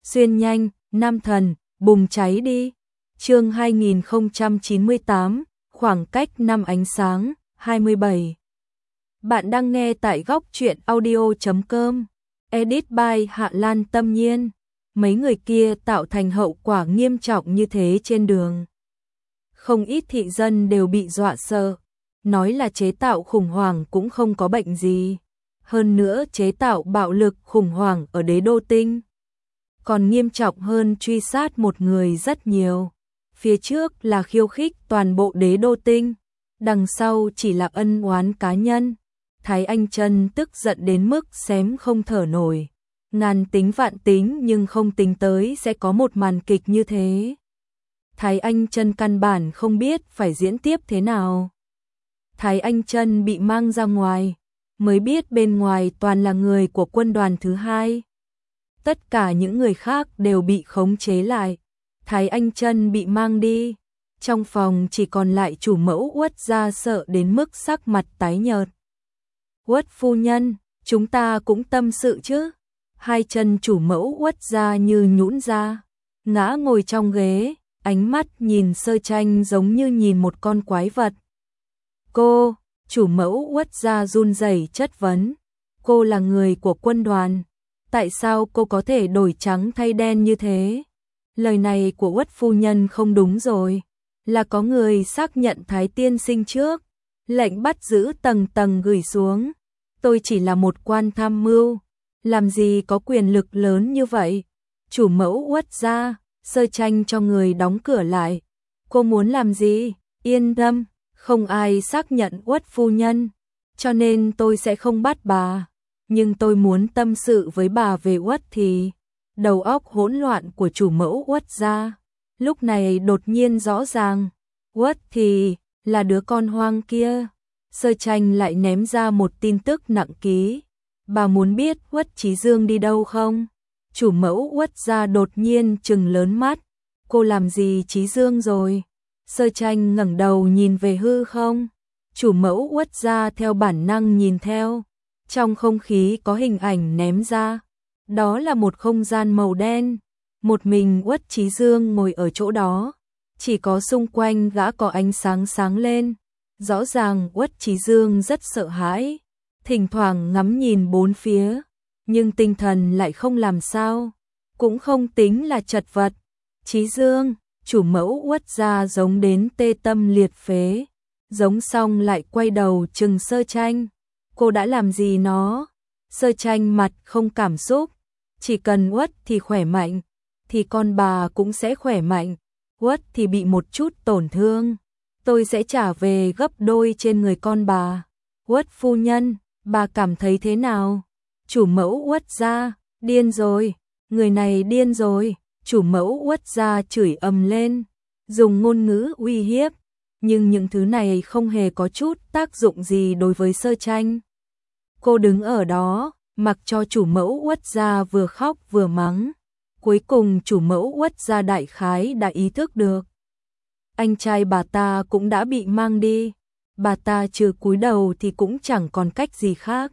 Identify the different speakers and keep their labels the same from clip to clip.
Speaker 1: xuyên nhanh, nam thần, bùng cháy đi. Chương 2098, khoảng cách năm ánh sáng, 27. Bạn đang nghe tại góc truyện audio.com. Edit by Hạ Lan Tâm Nhiên. Mấy người kia tạo thành hậu quả nghiêm trọng như thế trên đường. Không ít thị dân đều bị dọa sợ. Nói là chế tạo khủng hoảng cũng không có bệnh gì. Hơn nữa chế tạo bạo lực khủng hoảng ở Đế Đô Tinh còn nghiêm trọng hơn truy sát một người rất nhiều. Phía trước là khiêu khích toàn bộ Đế Đô Tinh, đằng sau chỉ là ân oán cá nhân. Thái Anh Chân tức giận đến mức xém không thở nổi. Ngàn tính vạn tính nhưng không tính tới sẽ có một màn kịch như thế. Thái Anh Chân căn bản không biết phải diễn tiếp thế nào. Thái Anh Chân bị mang ra ngoài, mới biết bên ngoài toàn là người của quân đoàn thứ hai. Tất cả những người khác đều bị khống chế lại. Thái Anh Chân bị mang đi. Trong phòng chỉ còn lại chủ mẫu Uất Gia sợ đến mức sắc mặt tái nhợt. Uất phu nhân, chúng ta cũng tâm sự chứ. Hai chân chủ mẫu Uất Gia như nhũn ra, ngã ngồi trong ghế, ánh mắt nhìn Sơ Tranh giống như nhìn một con quái vật. Cô, chủ mẫu Uất Gia run rẩy chất vấn. Cô là người của quân đoàn. Tại sao cô có thể đổi trắng thay đen như thế? Lời này của Uất phu nhân không đúng rồi. Là có người xác nhận Thái tiên sinh trước. Lệnh bắt giữ tầng tầng gửi xuống. Tôi chỉ là một quan tham mưu. Làm gì có quyền lực lớn như vậy? Chủ mẫu Uất Gia, Sơ Tranh cho người đóng cửa lại. Cô muốn làm gì? Yên tâm, không ai xác nhận Uất phu nhân. Cho nên tôi sẽ không bắt bà. Nhưng tôi muốn tâm sự với bà về Uất thì. Đầu óc hỗn loạn của chủ mẫu Uất Gia lúc này đột nhiên rõ ràng. Uất thì là đứa con hoang kia. Sơ Tranh lại ném ra một tin tức nặng ký. Bà muốn biết Uất Chí Dương đi đâu không? Chủ mẫu Uất Gia đột nhiên trừng lớn mắt. Cô làm gì Chí Dương rồi? Sơ Tranh ngẩng đầu nhìn về hư không. Chủ mẫu Uất Gia theo bản năng nhìn theo. Trong không khí có hình ảnh ném ra. Đó là một không gian màu đen. Một mình Uất Chí Dương ngồi ở chỗ đó. Chỉ có xung quanh gã có ánh sáng sáng lên. Rõ ràng Uất Chí Dương rất sợ hãi. Thỉnh thoảng ngắm nhìn bốn phía. Nhưng tinh thần lại không làm sao. Cũng không tính là chật vật. Chí Dương, chủ mẫu Uất Gia giống đến tê tâm liệt phế. Giống xong lại quay đầu trừng Sơ Tranh. Cô đã làm gì nó? Sơ Tranh mặt không cảm xúc. Chỉ cần Uất thì khỏe mạnh, thì con bà cũng sẽ khỏe mạnh. Uất thì bị một chút tổn thương, tôi sẽ trả về gấp đôi trên người con bà. Uất phu nhân, bà cảm thấy thế nào? Chủ mẫu Uất Gia, điên rồi, người này điên rồi. Chủ mẫu Uất Gia chửi ầm lên, dùng ngôn ngữ uy hiếp. Nhưng những thứ này không hề có chút tác dụng gì đối với Sơ Tranh. Cô đứng ở đó, mặc cho chủ mẫu Uất Gia vừa khóc vừa mắng. Cuối cùng chủ mẫu Uất Gia đại khái đã ý thức được. Anh trai bà ta cũng đã bị mang đi. Bà ta trừ cúi đầu thì cũng chẳng còn cách gì khác.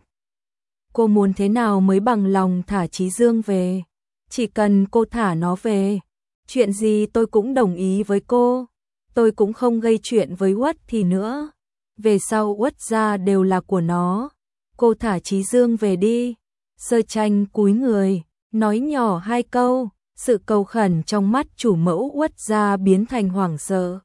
Speaker 1: Cô muốn thế nào mới bằng lòng thả Chí Dương về? Chỉ cần cô thả nó về, chuyện gì tôi cũng đồng ý với cô. Tôi cũng không gây chuyện với Uất thì nữa. Về sau Uất Gia đều là của nó. Cô thả Chí Dương về đi. Sơ Tranh cúi người, nói nhỏ hai câu. Sự cầu khẩn trong mắt chủ mẫu Uất Gia biến thành hoảng sợ.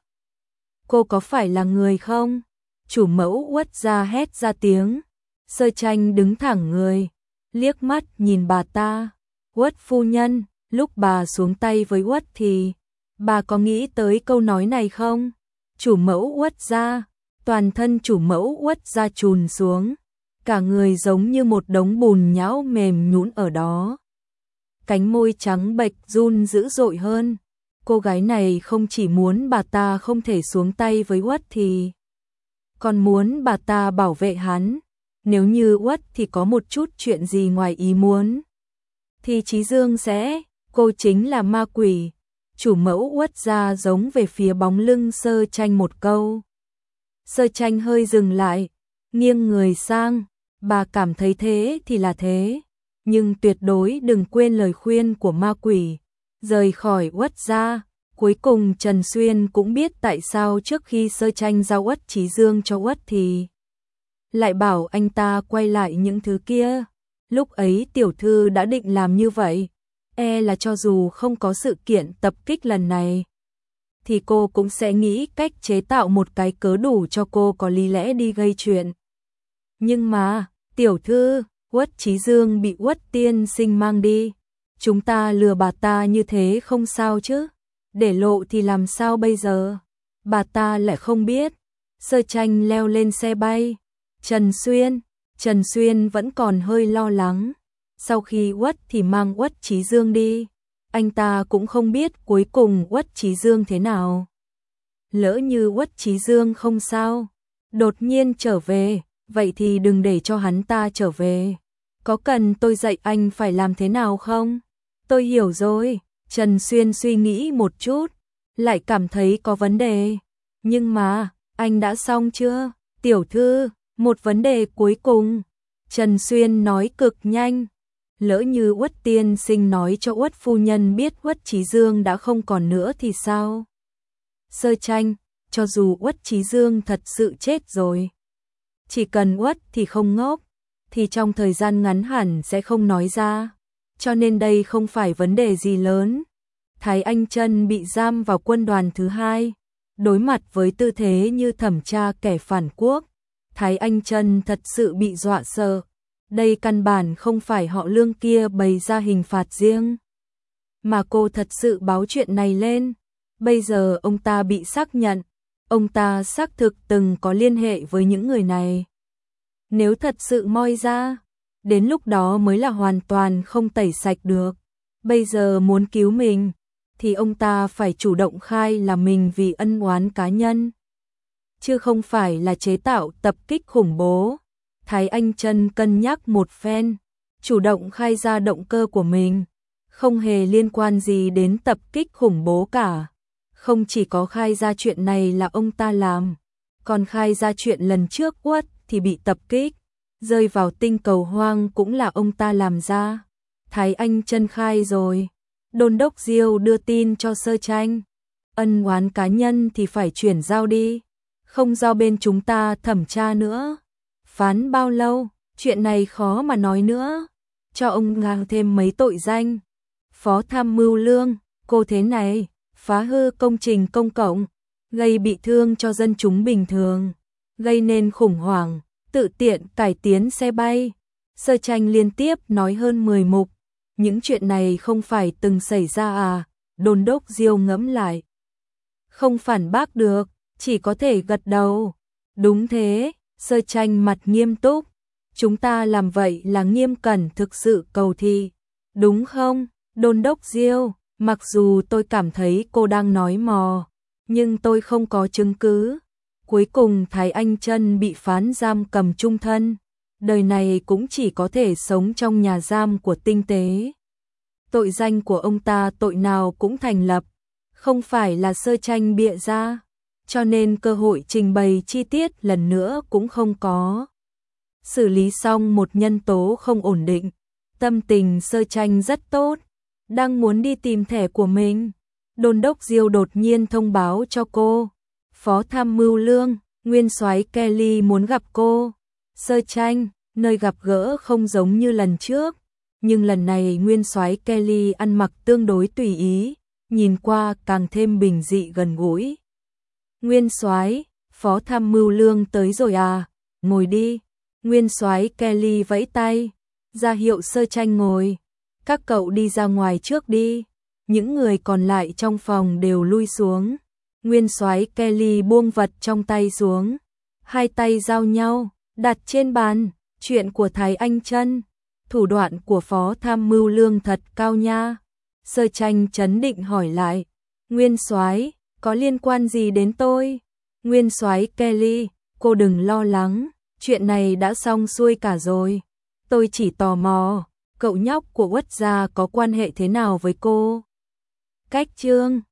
Speaker 1: Cô có phải là người không? Chủ mẫu Uất Gia hét ra tiếng. Sơ Tranh đứng thẳng người, liếc mắt nhìn bà ta. Uất phu nhân, lúc bà xuống tay với Uất thì bà có nghĩ tới câu nói này không? Chủ mẫu Uất Gia, toàn thân chủ mẫu Uất Gia trùn xuống. Cả người giống như một đống bùn nhão mềm nhũn ở đó. Cánh môi trắng bệch run dữ dội hơn. Cô gái này không chỉ muốn bà ta không thể xuống tay với Uất thì còn muốn bà ta bảo vệ hắn. Nếu như Uất thì có một chút chuyện gì ngoài ý muốn thì Chí Dương sẽ, cô chính là ma quỷ. Chủ mẫu Uất Gia giống về phía bóng lưng Sơ Tranh một câu. Sơ Tranh hơi dừng lại, nghiêng người sang. Bà cảm thấy thế thì là thế. nhưng tuyệt đối đừng quên lời khuyên của ma quỷ, rời khỏi Uất gia. Cuối cùng Trần Xuyên cũng biết tại sao trước khi Sơ Tranh giao Uất Chí Dương cho Uất thì lại bảo anh ta quay lại những thứ kia. Lúc ấy tiểu thư đã định làm như vậy, là cho dù không có sự kiện tập kích lần này, thì cô cũng sẽ nghĩ cách chế tạo một cái cớ đủ cho cô có lý lẽ đi gây chuyện. Nhưng mà, tiểu thư, Uất Chí Dương bị Uất tiên sinh mang đi, chúng ta lừa bà ta như thế không sao chứ, để lộ thì làm sao bây giờ, bà ta lại không biết. Sơ Tranh leo lên xe bay. Trần Xuyên vẫn còn hơi lo lắng. Sau khi Uất thì mang Uất Chí Dương đi, anh ta cũng không biết cuối cùng Uất Chí Dương thế nào. Lỡ như Uất Chí Dương không sao, đột nhiên trở về, vậy thì đừng để cho hắn ta trở về. Có cần tôi dạy anh phải làm thế nào không? Tôi hiểu rồi. Trần Xuyên suy nghĩ một chút, lại cảm thấy có vấn đề. Nhưng mà, anh đã xong chưa? Tiểu thư, một vấn đề cuối cùng. Trần Xuyên nói cực nhanh. Lỡ như Uất tiên sinh nói cho Uất phu nhân biết Uất Chí Dương đã không còn nữa thì sao? Sơ Tranh, cho dù Uất Chí Dương thật sự chết rồi, chỉ cần Uất thì không ngốc, thì trong thời gian ngắn hẳn sẽ không nói ra. Cho nên đây không phải vấn đề gì lớn. Thái Anh Chân bị giam vào quân đoàn thứ 2, đối mặt với tư thế như thẩm tra kẻ phản quốc. Thái Anh Chân thật sự bị dọa sợ. Đây căn bản không phải họ Lương kia bày ra hình phạt riêng, mà cô thật sự báo chuyện này lên. Bây giờ ông ta bị xác nhận, ông ta xác thực từng có liên hệ với những người này. Nếu thật sự moi ra, đến lúc đó mới là hoàn toàn không tẩy sạch được. Bây giờ muốn cứu mình, thì ông ta phải chủ động khai là mình vì ân oán cá nhân, chứ không phải là chế tạo tập kích khủng bố. Thái Anh Chân cân nhắc một phen, chủ động khai ra động cơ của mình, không hề liên quan gì đến tập kích khủng bố cả. Không chỉ có khai ra chuyện này là ông ta làm, còn khai ra chuyện lần trước Uất thì bị tập kích, rơi vào tinh cầu hoang cũng là ông ta làm ra. Thái Anh Chân khai rồi. Đôn đốc Diêu đưa tin cho Sơ Tranh. Ân oán cá nhân thì phải chuyển giao đi, không do bên chúng ta thẩm tra nữa. Phán bao lâu, chuyện này khó mà nói nữa. Cho ông ngang thêm mấy tội danh. Phó tham mưu lương, cô thế này, phá hư công trình công cộng, gây bị thương cho dân chúng bình thường, gây nên khủng hoảng, tự tiện cải tiến xe bay. Sơ Tranh liên tiếp nói hơn 10 mục. Những chuyện này không phải từng xảy ra à? Đôn đốc Diêu ngẫm lại, không phản bác được, chỉ có thể gật đầu. Đúng thế. Sơ Tranh mặt nghiêm túc. Chúng ta làm vậy là nghiêm cẩn thực sự cầu thị, đúng không? Đôn đốc Diêu, mặc dù tôi cảm thấy cô đang nói mò, nhưng tôi không có chứng cứ. Cuối cùng Thái Anh Chân bị phán giam cầm chung thân, đời này cũng chỉ có thể sống trong nhà giam của tinh tế. Tội danh của ông ta tội nào cũng thành lập, không phải là Sơ Tranh bịa ra, cho nên cơ hội trình bày chi tiết lần nữa cũng không có. Xử lý xong một nhân tố không ổn định, tâm tình Sơ Tranh rất tốt, đang muốn đi tìm thẻ của mình. Đôn đốc Diêu đột nhiên thông báo cho cô, Phó tham mưu lương, nguyên soái Kelly muốn gặp cô. Sơ Tranh, nơi gặp gỡ không giống như lần trước, nhưng lần này nguyên soái Kelly ăn mặc tương đối tùy ý, nhìn qua càng thêm bình dị gần gũi. Nguyên soái, Phó tham mưu lương tới rồi à, ngồi đi. Nguyên soái Kelly vẫy tay, ra hiệu Sơ Tranh ngồi. Các cậu đi ra ngoài trước đi. Những người còn lại trong phòng đều lui xuống. Nguyên soái Kelly buông vật trong tay xuống, hai tay giao nhau, đặt trên bàn. Chuyện của Thái Anh Chân, thủ đoạn của Phó tham mưu lương thật cao nha. Sơ Tranh trấn định hỏi lại, Nguyên soái, có liên quan gì đến tôi? Nguyên soái Kelly, cô đừng lo lắng, chuyện này đã xong xuôi cả rồi. Tôi chỉ tò mò, cậu nhóc của Uất gia có quan hệ thế nào với cô? Cách Trương